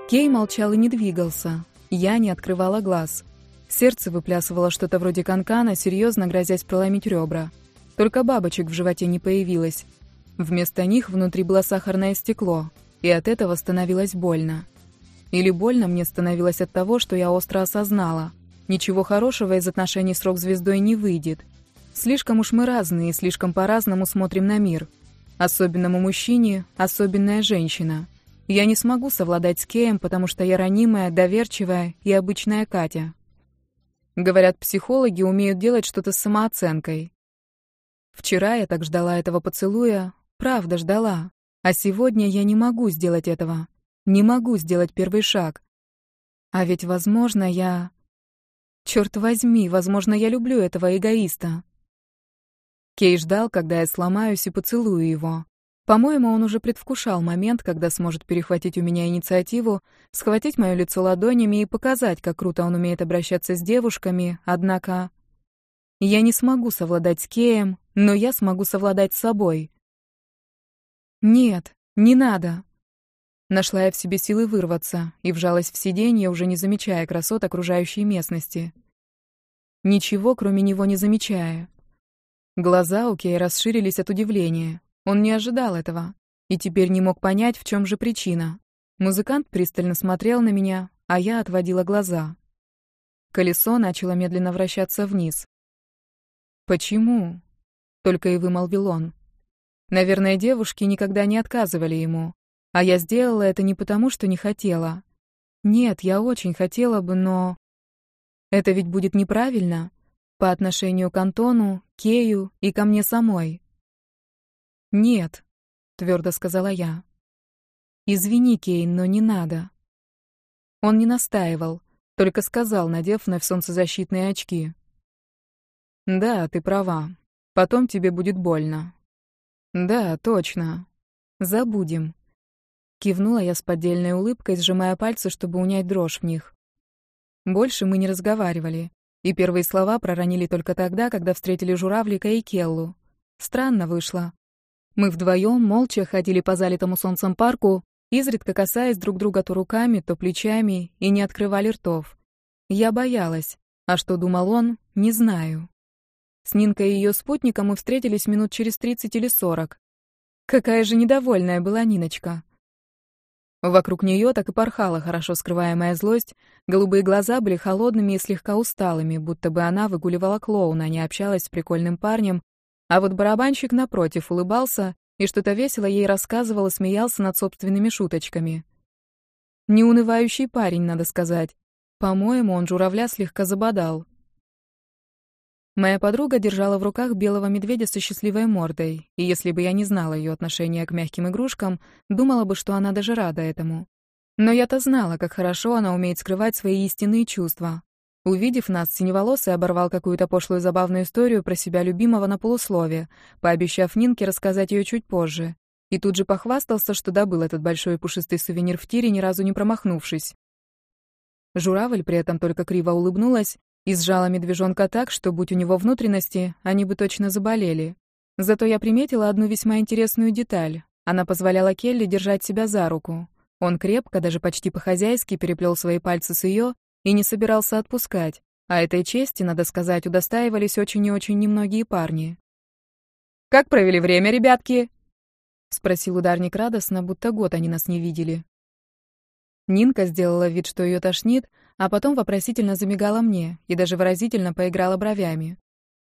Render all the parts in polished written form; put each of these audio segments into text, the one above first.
Кей молчал и не двигался. Я не открывала глаз. Сердце выплясывало что-то вроде канкана, серьезно грозясь проломить ребра. Только бабочек в животе не появилось. Вместо них внутри было сахарное стекло, и от этого становилось больно. Или больно мне становилось от того, что я остро осознала. Ничего хорошего из отношений с рок-звездой не выйдет. Слишком уж мы разные, слишком по-разному смотрим на мир. Особенному мужчине особенная женщина. Я не смогу совладать с Кеем, потому что я ранимая, доверчивая и обычная Катя. Говорят, психологи умеют делать что-то с самооценкой. Вчера я так ждала этого поцелуя, правда ждала. А сегодня я не могу сделать этого. Не могу сделать первый шаг. А ведь, возможно, я... Черт возьми, возможно, я люблю этого эгоиста. Кей ждал, когда я сломаюсь и поцелую его. По-моему, он уже предвкушал момент, когда сможет перехватить у меня инициативу, схватить моё лицо ладонями и показать, как круто он умеет обращаться с девушками, однако... Я не смогу совладать с Кеем, но я смогу совладать с собой. Нет, не надо. Нашла я в себе силы вырваться и вжалась в сиденье, уже не замечая красот окружающей местности. Ничего, кроме него, не замечая. Глаза у Кея расширились от удивления. Он не ожидал этого и теперь не мог понять, в чем же причина. Музыкант пристально смотрел на меня, а я отводила глаза. Колесо начало медленно вращаться вниз. «Почему?» — только и вымолвил он. Наверное, девушки никогда не отказывали ему, а я сделала это не потому, что не хотела. Нет, я очень хотела бы, но... Это ведь будет неправильно по отношению к Антону, Кею и ко мне самой. «Нет», — твердо сказала я. «Извини, Кей, но не надо». Он не настаивал, только сказал, надев вновь солнцезащитные очки. «Да, ты права. Потом тебе будет больно». «Да, точно. Забудем». Кивнула я с поддельной улыбкой, сжимая пальцы, чтобы унять дрожь в них. Больше мы не разговаривали, и первые слова проронили только тогда, когда встретили журавлика и Келлу. Странно вышло. Мы вдвоем молча ходили по залитому солнцем парку, изредка касаясь друг друга то руками, то плечами, и не открывали ртов. Я боялась, а что думал он, не знаю. С Нинкой и ее спутником мы встретились минут через 30 или 40. Какая же недовольная была Ниночка. Вокруг нее так и порхала хорошо скрываемая злость, голубые глаза были холодными и слегка усталыми, будто бы она выгуливала клоуна, а не общалась с прикольным парнем, а вот барабанщик, напротив, улыбался и что-то весело ей рассказывал и смеялся над собственными шуточками. Неунывающий парень, надо сказать. По-моему, он журавля слегка забодал. Моя подруга держала в руках белого медведя со счастливой мордой, и если бы я не знала ее отношения к мягким игрушкам, думала бы, что она даже рада этому. Но я-то знала, как хорошо она умеет скрывать свои истинные чувства. Увидев нас, синеволосый оборвал какую-то пошлую забавную историю про себя любимого на полуслове, пообещав Нинке рассказать ее чуть позже. И тут же похвастался, что добыл этот большой пушистый сувенир в тире, ни разу не промахнувшись. Журавль при этом только криво улыбнулась и сжала медвежонка так, что, будь у него внутренности, они бы точно заболели. Зато я приметила одну весьма интересную деталь. Она позволяла Келли держать себя за руку. Он крепко, даже почти по-хозяйски, переплел свои пальцы с ее и не собирался отпускать, а этой чести, надо сказать, удостаивались очень и очень немногие парни. «Как провели время, ребятки?» — спросил ударник радостно, будто год они нас не видели. Нинка сделала вид, что ее тошнит, а потом вопросительно замигала мне и даже выразительно поиграла бровями.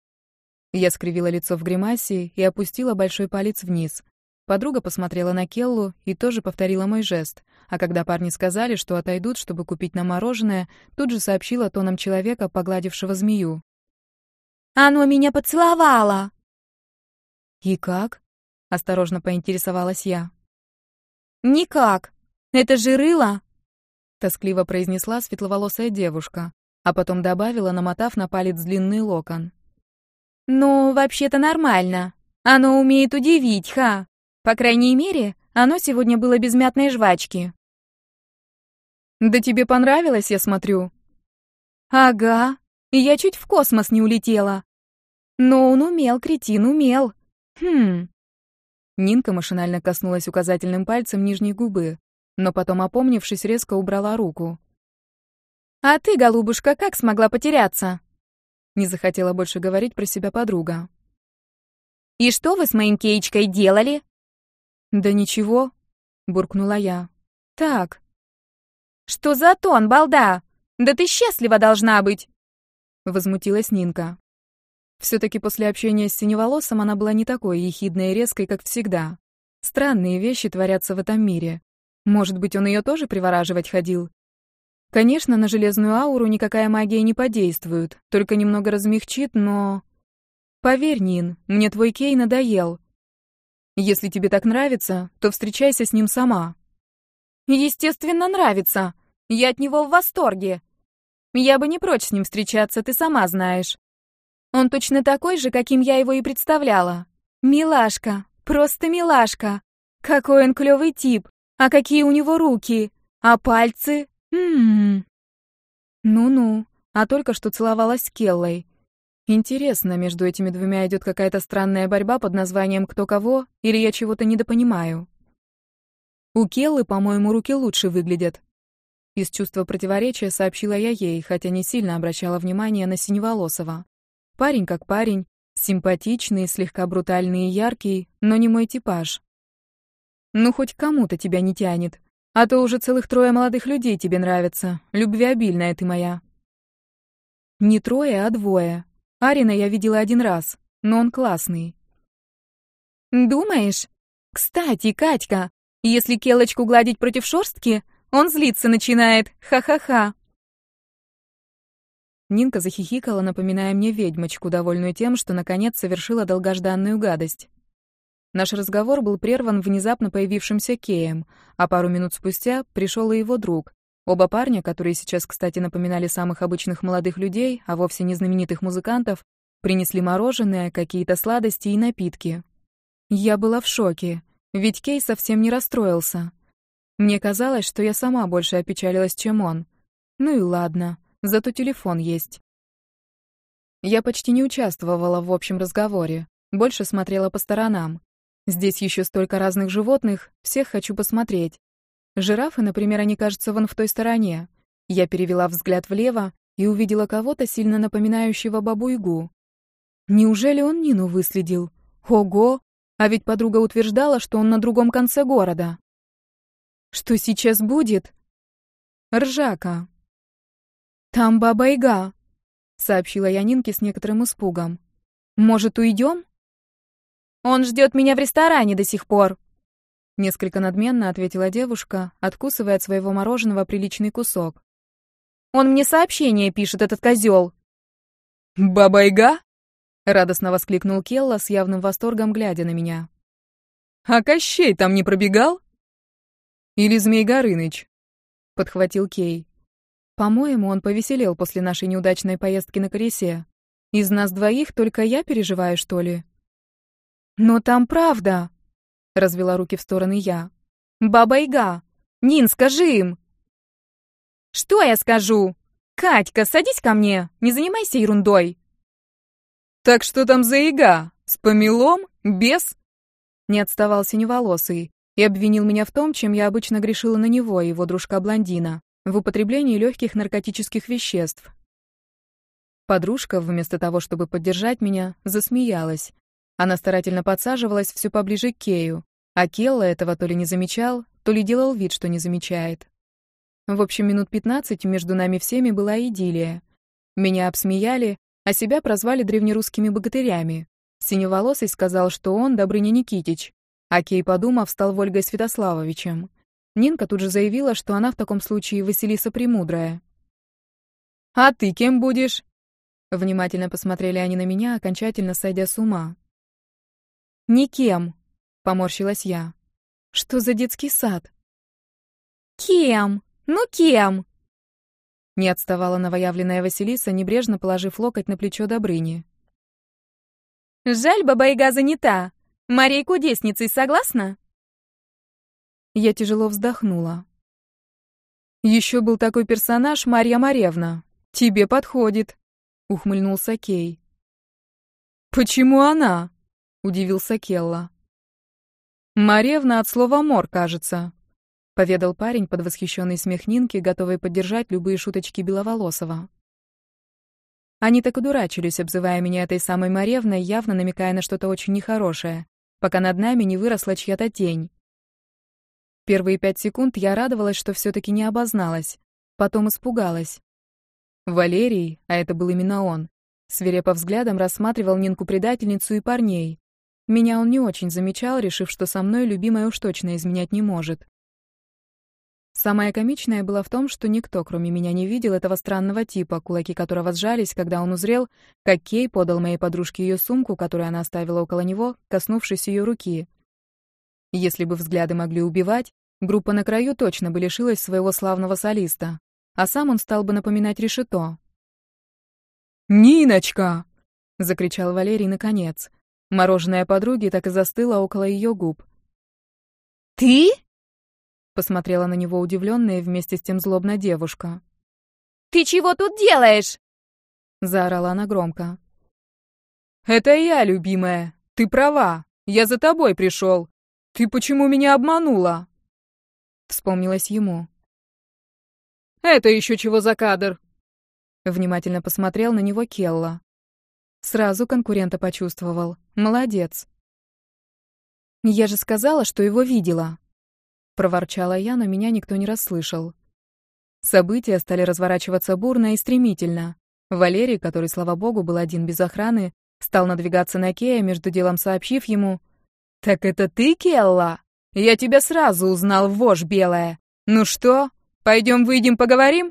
Я скривила лицо в гримасе и опустила большой палец вниз. Подруга посмотрела на Келлу и тоже повторила мой жест, а когда парни сказали, что отойдут, чтобы купить нам мороженое, тут же сообщила тоном человека, погладившего змею. «Оно меня поцеловало!» «И как?» — осторожно поинтересовалась я. «Никак. Это же рыло!» — тоскливо произнесла светловолосая девушка, а потом добавила, намотав на палец длинный локон. «Ну, вообще-то нормально. Оно умеет удивить, ха! По крайней мере, оно сегодня было без мятной жвачки». «Да тебе понравилось, я смотрю?» «Ага. Я чуть в космос не улетела. Но он умел, кретин, умел. Хм...» Нинка машинально коснулась указательным пальцем нижней губы. но потом, опомнившись, резко убрала руку. «А ты, голубушка, как смогла потеряться?» Не захотела больше говорить про себя подруга. «И что вы с моим Кейчкой делали?» «Да ничего», — буркнула я. «Так». «Что за тон, балда? Да ты счастлива должна быть!» Возмутилась Нинка. Все-таки после общения с Синеволосым она была не такой ехидной и резкой, как всегда. Странные вещи творятся в этом мире. Может быть, он ее тоже привораживать ходил? Конечно, на железную ауру никакая магия не подействует, только немного размягчит, но... Поверь, Нин, мне твой Кей надоел. Если тебе так нравится, то встречайся с ним сама. Естественно, нравится. Я от него в восторге. Я бы не прочь с ним встречаться, ты сама знаешь. Он точно такой же, каким я его и представляла. Милашка, просто милашка. Какой он клёвый тип. А какие у него руки. А пальцы? Ну-ну, а только что целовалась с Келлой. Интересно, между этими двумя идет какая-то странная борьба под названием «Кто кого», или я чего-то недопонимаю? У Келлы, по-моему, руки лучше выглядят. Из чувства противоречия сообщила я ей, хотя не сильно обращала внимание на Синеволосого. Парень как парень, симпатичный, слегка брутальный и яркий, но не мой типаж. Ну, хоть кому-то тебя не тянет, а то уже целых 3 молодых людей тебе нравятся, любвеобильная ты моя. Не 3, а 2. Арина я видела 1 раз, но он классный. Думаешь? Кстати, Катька, если Келочку гладить против шорстки, он злиться начинает. Ха-ха-ха. Нинка захихикала, напоминая мне ведьмочку, довольную тем, что наконец совершила долгожданную гадость. Наш разговор был прерван внезапно появившимся Кеем, а пару минут спустя пришел и его друг. Оба парня, которые сейчас, кстати, напоминали самых обычных молодых людей, а вовсе не знаменитых музыкантов, принесли мороженое, какие-то сладости и напитки. Я была в шоке, ведь Кей совсем не расстроился. Мне казалось, что я сама больше опечалилась, чем он. Ну и ладно, зато телефон есть. Я почти не участвовала в общем разговоре, больше смотрела по сторонам. Здесь еще столько разных животных, всех хочу посмотреть. Жирафы, например, они, кажется, вон в той стороне. Я перевела взгляд влево и увидела кого-то, сильно напоминающего бабу-ягу. Неужели он Нину выследил? Ого! А ведь подруга утверждала, что он на другом конце города. Что сейчас будет? Ржака. Там баба-яга, сообщила я Нинке с некоторым испугом. Может, уйдем? Он ждет меня в ресторане до сих пор. Несколько надменно ответила девушка, откусывая от своего мороженого приличный кусок. Он мне сообщение пишет, этот козел. «Баба-яга?» — радостно воскликнул Келла с явным восторгом, глядя на меня. «А Кощей там не пробегал?» «Или Змей Горыныч?» — подхватил Кей. «По-моему, он повеселел после нашей неудачной поездки на колесе. Из нас двоих только я переживаю, что ли?» «Но там правда!» — развела руки в стороны я. «Баба-яга! Нин, скажи им!» «Что я скажу? Катька, садись ко мне, не занимайся ерундой!» «Так что там за яга? С помелом? Без?» Не отставал Синеволосый и обвинил меня в том, чем я обычно грешила на него, его дружка-блондина, в употреблении легких наркотических веществ. Подружка, вместо того, чтобы поддержать меня, засмеялась. Она старательно подсаживалась все поближе к Кею, а Келла этого то ли не замечал, то ли делал вид, что не замечает. В общем, минут 15 между нами всеми была идиллия. Меня обсмеяли, а себя прозвали древнерусскими богатырями. Синеволосый сказал, что он Добрыня Никитич, а Кей, подумав, стал Вольгой Святославовичем. Нинка тут же заявила, что она в таком случае Василиса Премудрая. «А ты кем будешь?» Внимательно посмотрели они на меня, окончательно сойдя с ума. «Никем», — поморщилась я. «Что за детский сад?» «Кем? Ну кем?» Не отставала новоявленная Василиса, небрежно положив локоть на плечо Добрыни. «Жаль, баба-яга занята. Марей кудесницей согласна?» Я тяжело вздохнула. «Еще был такой персонаж Марья Маревна. Тебе подходит», — ухмыльнулся Кей. «Почему она?» — удивился Келла. «Маревна от слова «мор», кажется. поведал парень под восхищенный смех Нинки, готовый поддержать любые шуточки Беловолосова. Они так и дурачились, обзывая меня этой самой Маревной, явно намекая на что-то очень нехорошее, пока над нами не выросла чья-то тень. Первые 5 секунд я радовалась, что все-таки не обозналась, потом испугалась. Валерий, а это был именно он, свирепо взглядом рассматривал Нинку-предательницу и парней. Меня он не очень замечал, решив, что со мной любимая уж точно изменять не может. Самое комичное было в том, что никто, кроме меня, не видел этого странного типа, кулаки которого сжались, когда он узрел, как Кей подал моей подружке ее сумку, которую она оставила около него, коснувшись ее руки. Если бы взгляды могли убивать, группа на краю точно бы лишилась своего славного солиста, а сам он стал бы напоминать решето. «Ниночка!» — закричал Валерий наконец. Мороженое подруги так и застыло около ее губ. «Ты?» Посмотрела на него удивленная, вместе с тем злобная девушка. «Ты чего тут делаешь?» Заорала она громко. «Это я, любимая. Ты права. Я за тобой пришел. Ты почему меня обманула?» Вспомнилось ему. «Это еще чего за кадр?» Внимательно посмотрел на него Келла. Сразу конкурента почувствовал. Молодец. «Я же сказала, что его видела», — проворчала я, но меня никто не расслышал. События стали разворачиваться бурно и стремительно. Валерий, который, слава богу, был один без охраны, стал надвигаться на Кея, между делом сообщив ему: «Так это ты, Келла? Я тебя сразу узнал, вошь белая. Ну что, пойдем выйдем поговорим?»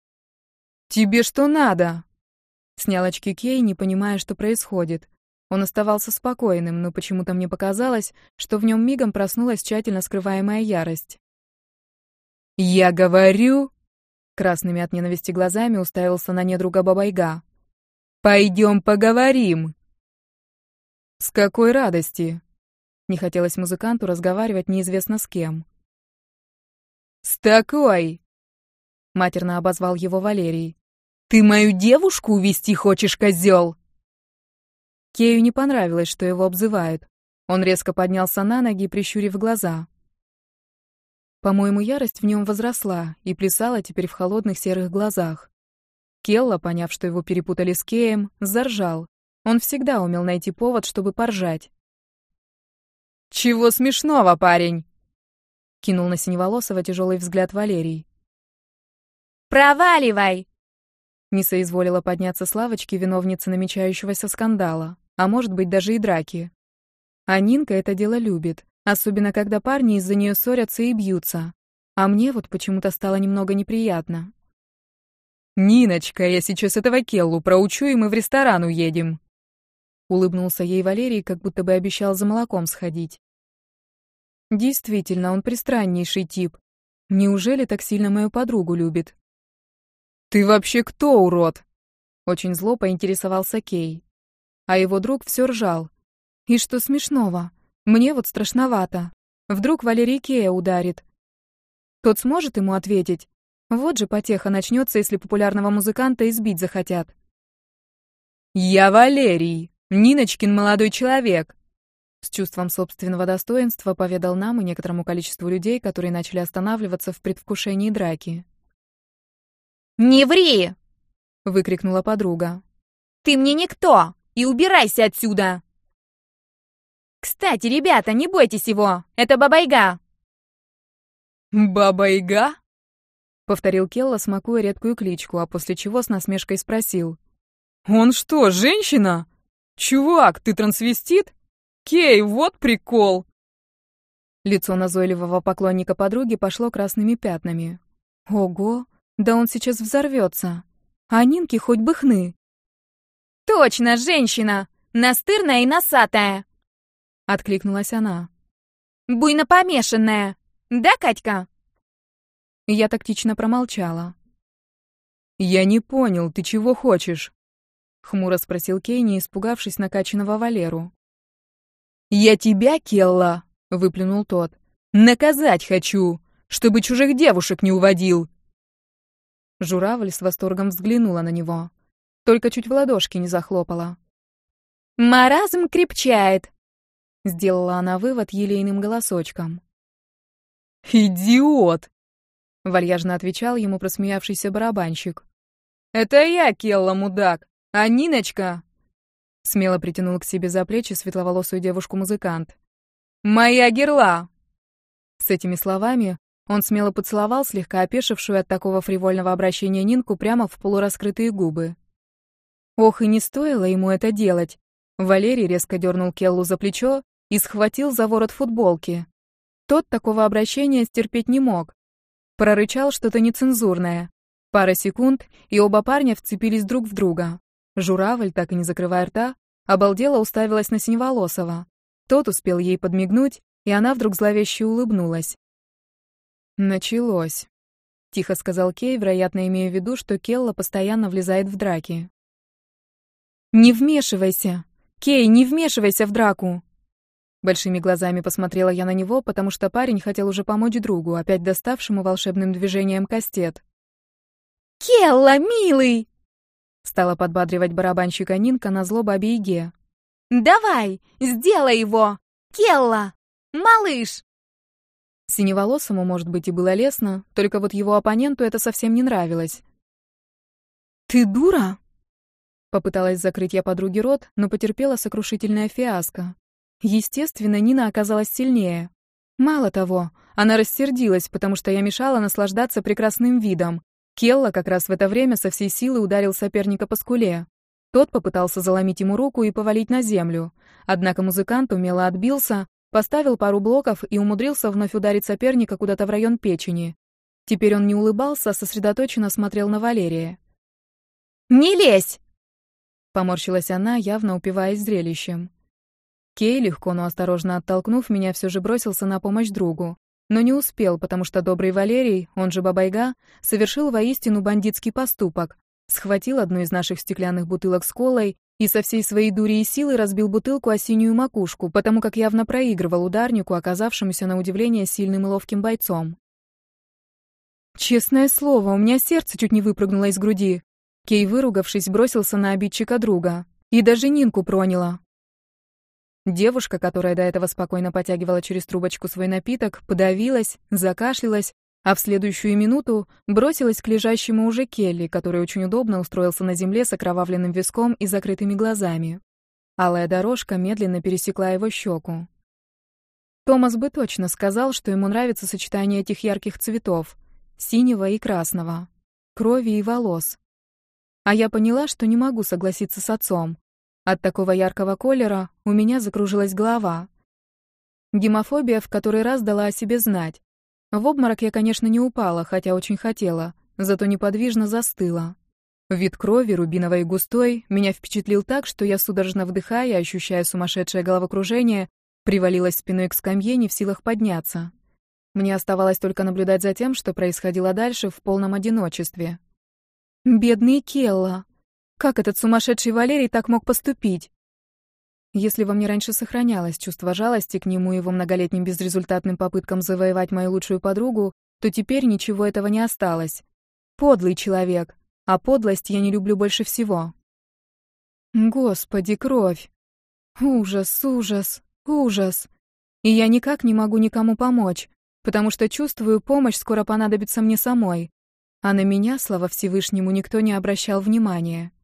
«Тебе что надо?» Снял очки Кей, не понимая, что происходит. Он оставался спокойным, но почему-то мне показалось, что в нем мигом проснулась тщательно скрываемая ярость. «Я говорю...» Красными от ненависти глазами уставился на недруга Бабайга. «Пойдем поговорим!» «С какой радости?» Не хотелось музыканту разговаривать неизвестно с кем. «С такой!» Матерно обозвал его Валерий. «Ты мою девушку увести хочешь, козел?» Кею не понравилось, что его обзывают. Он резко поднялся на ноги, прищурив глаза. По-моему, ярость в нем возросла и плясала теперь в холодных серых глазах. Келла, поняв, что его перепутали с Кеем, заржал. Он всегда умел найти повод, чтобы поржать. «Чего смешного, парень?» Кинул на Синеволосого тяжелый взгляд Валерий. «Проваливай!» Не соизволила подняться с лавочки виновница намечающегося скандала, а может быть даже и драки. А Нинка это дело любит, особенно когда парни из-за нее ссорятся и бьются. А мне вот почему-то стало немного неприятно. «Ниночка, я сейчас этого Келлу проучу, и мы в ресторан уедем!» Улыбнулся ей Валерий, как будто бы обещал за молоком сходить. Действительно, он пристраннейший тип. Неужели так сильно мою подругу любит? «Ты вообще кто, урод?» Очень зло поинтересовался Кей. А его друг все ржал. «И что смешного? Мне вот страшновато. Вдруг Валерий Кея ударит. Тот сможет ему ответить? Вот же потеха начнется, если популярного музыканта избить захотят». «Я Валерий, Ниночкин молодой человек», с чувством собственного достоинства поведал нам и некоторому количеству людей, которые начали останавливаться в предвкушении драки. «Не ври!» — выкрикнула подруга. «Ты мне никто! И убирайся отсюда!» «Кстати, ребята, не бойтесь его! Это Бабайга!» «Бабайга?» — повторил Келла, смакуя редкую кличку, а после чего с насмешкой спросил. «Он что, женщина? Чувак, ты трансвестит? Кей, вот прикол!» Лицо назойливого поклонника подруги пошло красными пятнами. «Ого! Да он сейчас взорвется! А Нинке хоть бы хны!» «Точно, женщина! Настырная и носатая!» — откликнулась она. «Буйно помешанная! Да, Катька?» Я тактично промолчала. «Я не понял, ты чего хочешь?» — хмуро спросил Кейни, испугавшись накачанного Валеру. «Я тебя, Келла!» — выплюнул тот. «Наказать хочу, чтобы чужих девушек не уводил!» Журавль с восторгом взглянула на него. Только чуть в ладошки не захлопала. «Маразм крепчает!» — сделала она вывод елейным голосочком. «Идиот!» — вальяжно отвечал ему просмеявшийся барабанщик. «Это я, Келла, мудак, а Ниночка...» Смело притянул к себе за плечи светловолосую девушку-музыкант. «Моя герла!» С этими словами он смело поцеловал слегка опешившую от такого фривольного обращения Нинку прямо в полураскрытые губы. Ох, и не стоило ему это делать. Валерий резко дернул Келлу за плечо и схватил за ворот футболки. Тот такого обращения стерпеть не мог. Прорычал что-то нецензурное. Пара секунд, и оба парня вцепились друг в друга. Журавль, так и не закрывая рта, обалдело уставилась на Синеволосого. Тот успел ей подмигнуть, и она вдруг зловеще улыбнулась. «Началось», — тихо сказал Кей, вероятно, имея в виду, что Келла постоянно влезает в драки. «Не вмешивайся! Кей, не вмешивайся в драку!» Большими глазами посмотрела я на него, потому что парень хотел уже помочь другу, опять доставшему волшебным движением кастет. «Келла, милый!» Стала подбадривать барабанщика Нинка назло бабе Яге. «Давай, сделай его! Келла! Малыш!» Синеволосому, может быть, и было лестно, только вот его оппоненту это совсем не нравилось. «Ты дура?» Попыталась закрыть я подруге рот, но потерпела сокрушительное фиаско. Естественно, Нина оказалась сильнее. Мало того, она рассердилась, потому что я мешала наслаждаться прекрасным видом. Келла как раз в это время со всей силы ударил соперника по скуле. Тот попытался заломить ему руку и повалить на землю. Однако музыкант умело отбился, поставил пару блоков и умудрился вновь ударить соперника куда-то в район печени. Теперь он не улыбался, а сосредоточенно смотрел на Валерия. «Не лезь!» Поморщилась она, явно упиваясь зрелищем. Кей, легко, но осторожно оттолкнув меня, все же бросился на помощь другу. Но не успел, потому что добрый Валерий, он же Баба-Яга, совершил воистину бандитский поступок. Схватил одну из наших стеклянных бутылок с колой и со всей своей дури и силы разбил бутылку о синюю макушку, потому как явно проигрывал ударнику, оказавшемуся на удивление сильным и ловким бойцом. Честное слово, у меня сердце чуть не выпрыгнуло из груди. Кей, выругавшись, бросился на обидчика друга. И даже Нинку проняло. Девушка, которая до этого спокойно потягивала через трубочку свой напиток, подавилась, закашлялась, а в следующую минуту бросилась к лежащему уже Келли, который очень удобно устроился на земле с окровавленным виском и закрытыми глазами. Алая дорожка медленно пересекла его щеку. Томас бы точно сказал, что ему нравится сочетание этих ярких цветов — синего и красного, крови и волос. А я поняла, что не могу согласиться с отцом. От такого яркого колера у меня закружилась голова. Гемофобия в который раз дала о себе знать. В обморок я, конечно, не упала, хотя очень хотела, зато неподвижно застыла. Вид крови, рубиновой и густой, меня впечатлил так, что я, судорожно вдыхая, ощущая сумасшедшее головокружение, привалилась спиной к скамье, не в силах подняться. Мне оставалось только наблюдать за тем, что происходило дальше в полном одиночестве. Бедный Келла! Как этот сумасшедший Валерий так мог поступить? Если во мне раньше сохранялось чувство жалости к нему и его многолетним безрезультатным попыткам завоевать мою лучшую подругу, то теперь ничего этого не осталось. Подлый человек, а подлость я не люблю больше всего. Господи, кровь! Ужас, ужас, ужас! И я никак не могу никому помочь, потому что чувствую, помощь скоро понадобится мне самой. А на меня, слава Всевышнему, никто не обращал внимания.